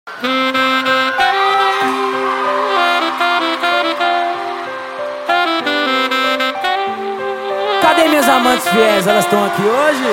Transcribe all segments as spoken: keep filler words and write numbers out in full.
Cadê minhas amantes fiéis? Elas estão aqui hoje?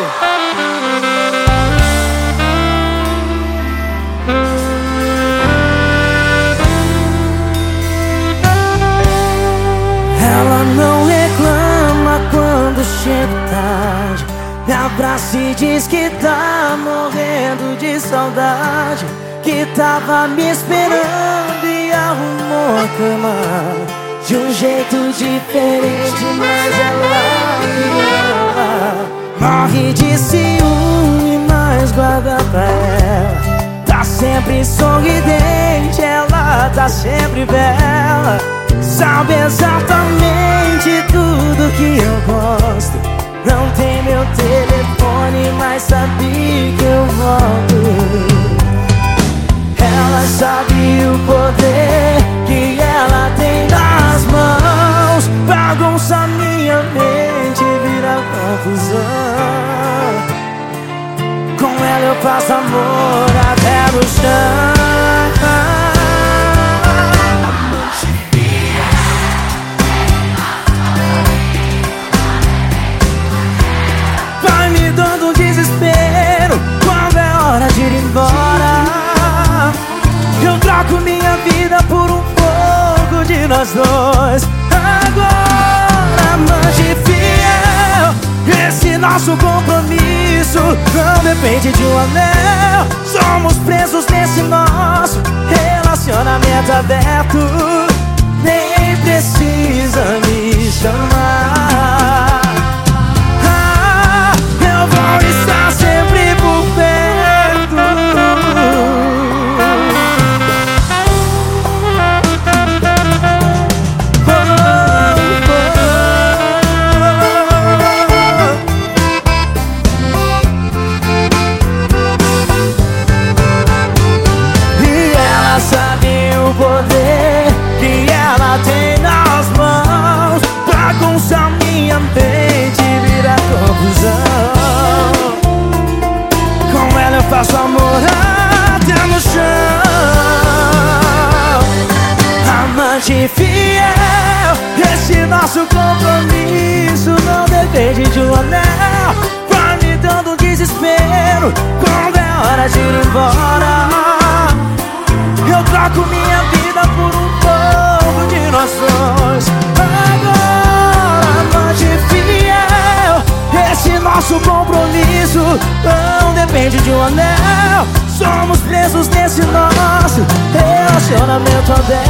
Ela não reclama quando chego tarde, me abraça e diz que tá morrendo de saudade, que tava me esperando e arrumou a cama de um jeito diferente, mas ela me ama. Morre de ciúme, mas guarda pra ela. Tá sempre sorridente, ela tá sempre bela. Sabe exatamente tudo que eu gosto. Não tem meu telefone, mas sabe que eu volto. Ela sabe o poder que ela tem nas mãos. Bagunça minha mente, vira confusão. Com ela eu faço amor até no chão. Vai me dando desespero quando é hora de ir embora. Eu troco minha vida por um pouco de nós dois. Agora, amante fiel, esse nosso compromisso não depende de um anel. Somos presos nesse nosso relacionamento aberto. Nem precisa me chamar. Ah, eu vou estar sempre por perto. O poder que ela tem nas mãos. Bagunça minha mente, vira confusão. Com ela eu faço amor até no chão. Amante fiel, esse nosso compromisso não depende de um anel. Vai me dando desespero quando é hora de ir embora. Eu troco minha vida por um pouco de nós dois. Agora, amante fiel, esse nosso compromisso não depende de um anel. Somos presos nesse nosso relacionamento aberto.